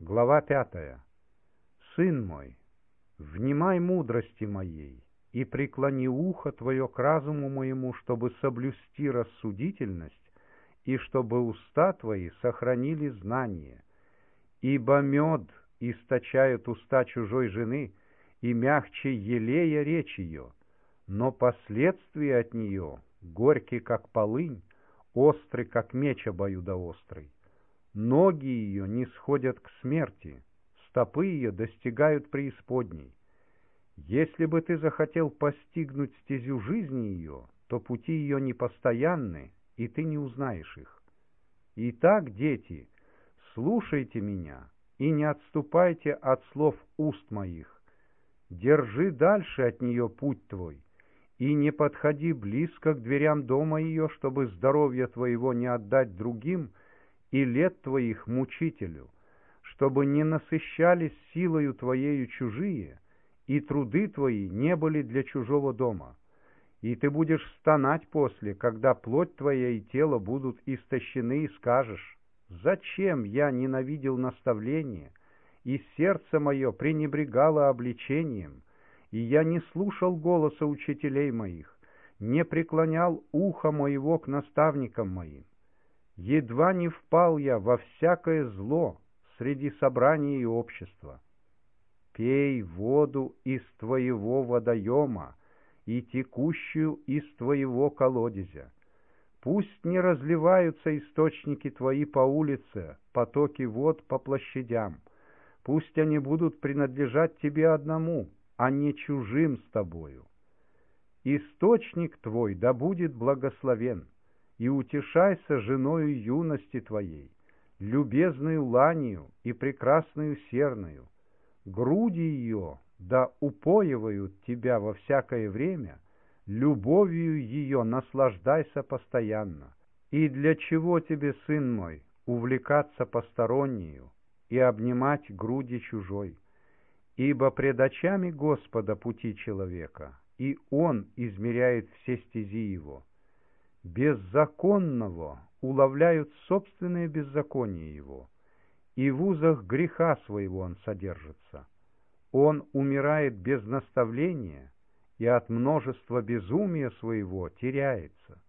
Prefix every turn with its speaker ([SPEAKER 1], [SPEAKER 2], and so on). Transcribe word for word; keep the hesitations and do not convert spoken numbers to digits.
[SPEAKER 1] Глава пятая. Сын мой, внимай мудрости моей и преклони ухо твое к разуму моему, чтобы соблюсти рассудительность и чтобы уста твои сохранили знание. Ибо мед источают уста чужой жены, и мягче елея речь ее, но последствия от нее горькие, как полынь, остры, как меч обоюдоострый. Ноги ее не сходят к смерти, стопы ее достигают преисподней. Если бы ты захотел постигнуть стезю жизни ее, то пути ее непостоянны, и ты не узнаешь их. Итак, дети, слушайте меня и не отступайте от слов уст моих. Держи дальше от нее путь твой, и не подходи близко к дверям дома ее, чтобы здоровье твоего не отдать другим и лет твоих мучителю, чтобы не насыщались силою твоею чужие, и труды твои не были для чужого дома. И ты будешь стонать после, когда плоть твоя и тело будут истощены, и скажешь: «Зачем я ненавидел наставление, и сердце мое пренебрегало обличением, и я не слушал голоса учителей моих, не преклонял ухо моего к наставникам моим? Едва не впал я во всякое зло среди собрания и общества. Пей воду из твоего водоема и текущую из твоего колодезя. Пусть не разливаются источники твои по улице, потоки вод по площадям. Пусть они будут принадлежать тебе одному, а не чужим с тобою. Источник твой да будет благословен, и утешайся женою юности твоей, любезную ланию и прекрасную серною. Груди ее да упоивают тебя во всякое время, любовью ее наслаждайся постоянно. И для чего тебе, сын мой, увлекаться постороннею и обнимать груди чужой? Ибо пред очами Господа пути человека, и Он измеряет все стези его. Беззаконного уловляют собственные беззакония его, и в узах греха своего он содержится. Он умирает без наставления, и от множества безумия своего теряется.